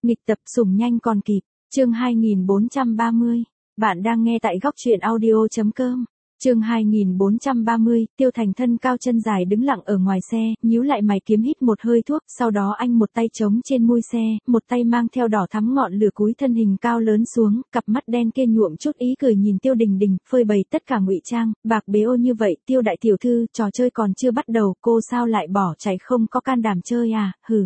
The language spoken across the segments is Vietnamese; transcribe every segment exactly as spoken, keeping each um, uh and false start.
Nghịch tập sủng nhanh còn kịp, chương hai nghìn bốn trăm ba mươi. Bạn đang nghe tại góc truyện audio chấm com. Chương hai nghìn bốn trăm ba mươi, Tiêu Thành thân cao chân dài đứng lặng ở ngoài xe, nhíu lại mày kiếm hít một hơi thuốc, sau đó anh một tay chống trên mui xe, một tay mang theo đỏ thắm ngọn lửa cúi thân hình cao lớn xuống, cặp mắt đen kia nhuộm chút ý cười nhìn Tiêu Đình Đình, phơi bày tất cả ngụy trang, bạc bế ô như vậy, Tiêu đại tiểu thư, trò chơi còn chưa bắt đầu, cô sao lại bỏ chạy không có can đảm chơi à, hừ.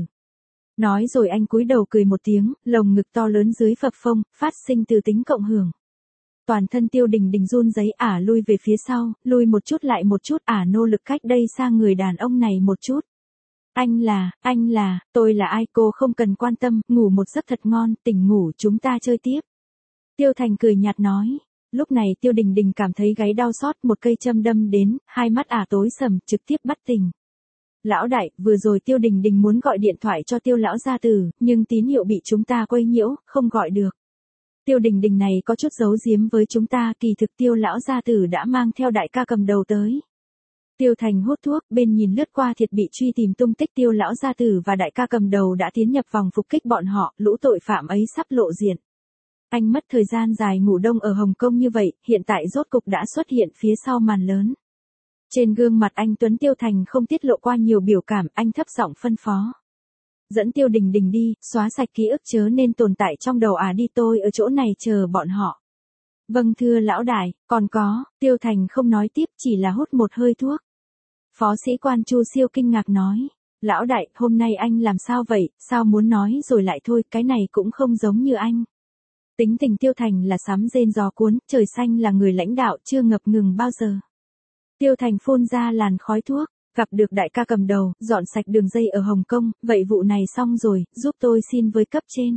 Nói rồi anh cúi đầu cười một tiếng, lồng ngực to lớn dưới phập phồng, phát sinh từ tính cộng hưởng. Toàn thân Tiêu Đình Đình run rẩy ả lui về phía sau, lui một chút lại một chút ả nỗ lực cách đây xa người đàn ông này một chút. Anh là, anh là, tôi là ai cô không cần quan tâm, ngủ một giấc thật ngon, tỉnh ngủ chúng ta chơi tiếp. Tiêu Thành cười nhạt nói. Lúc này Tiêu Đình Đình cảm thấy gáy đau xót, một cây châm đâm đến, hai mắt ả tối sầm, trực tiếp bắt tỉnh. Lão đại, vừa rồi Tiêu Đình Đình muốn gọi điện thoại cho Tiêu lão gia tử, nhưng tín hiệu bị chúng ta quấy nhiễu, không gọi được. Tiêu Đình Đình này có chút giấu giếm với chúng ta, kỳ thực Tiêu lão gia tử đã mang theo đại ca cầm đầu tới. Tiêu Thành hút thuốc, bên nhìn lướt qua thiệt bị truy tìm tung tích Tiêu lão gia tử và đại ca cầm đầu đã tiến nhập vòng phục kích bọn họ, lũ tội phạm ấy sắp lộ diện. Anh mất thời gian dài ngủ đông ở Hồng Kông như vậy, hiện tại rốt cục đã xuất hiện phía sau màn lớn. Trên gương mặt anh Tuấn Tiêu Thành không tiết lộ qua nhiều biểu cảm, anh thấp giọng phân phó. Dẫn Tiêu Đình Đình đi, xóa sạch ký ức chớ nên tồn tại trong đầu à đi tôi ở chỗ này chờ bọn họ. Vâng thưa lão đại, còn có, Tiêu Thành không nói tiếp chỉ là hút một hơi thuốc. Phó sĩ quan Chu Siêu kinh ngạc nói, lão đại, hôm nay anh làm sao vậy, sao muốn nói rồi lại thôi, cái này cũng không giống như anh. Tính tình Tiêu Thành là sấm rền gió cuốn, trời xanh là người lãnh đạo chưa ngập ngừng bao giờ. Tiêu Thành phun ra làn khói thuốc, gặp được đại ca cầm đầu, dọn sạch đường dây ở Hồng Kông, vậy vụ này xong rồi, giúp tôi xin với cấp trên.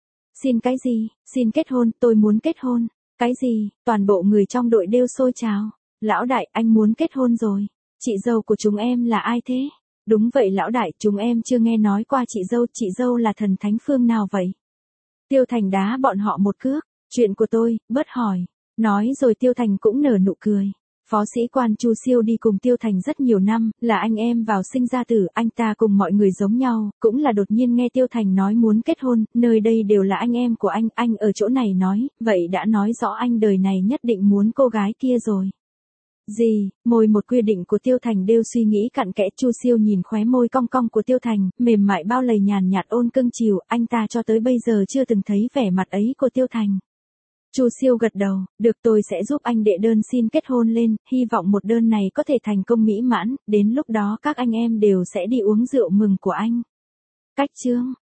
Xin cái gì, xin kết hôn, tôi muốn kết hôn. Cái gì, toàn bộ người trong đội đều xôi trào. Lão đại, anh muốn kết hôn rồi. Chị dâu của chúng em là ai thế? Đúng vậy lão đại, chúng em chưa nghe nói qua chị dâu, chị dâu là thần thánh phương nào vậy? Tiêu Thành đá bọn họ một cước, chuyện của tôi, bớt hỏi. Nói rồi Tiêu Thành cũng nở nụ cười. Phó sĩ quan Chu Siêu đi cùng Tiêu Thành rất nhiều năm, là anh em vào sinh ra tử, anh ta cùng mọi người giống nhau, cũng là đột nhiên nghe Tiêu Thành nói muốn kết hôn, nơi đây đều là anh em của anh, anh ở chỗ này nói, vậy đã nói rõ anh đời này nhất định muốn cô gái kia rồi. Gì, môi một quy định của Tiêu Thành đều suy nghĩ cặn kẽ, Chu Siêu nhìn khóe môi cong cong của Tiêu Thành, mềm mại bao lầy nhàn nhạt ôn cưng chiều, anh ta cho tới bây giờ chưa từng thấy vẻ mặt ấy của Tiêu Thành. Chu Siêu gật đầu, được tôi sẽ giúp anh đệ đơn xin kết hôn lên, hy vọng một đơn này có thể thành công mỹ mãn, đến lúc đó các anh em đều sẽ đi uống rượu mừng của anh. Cách chương,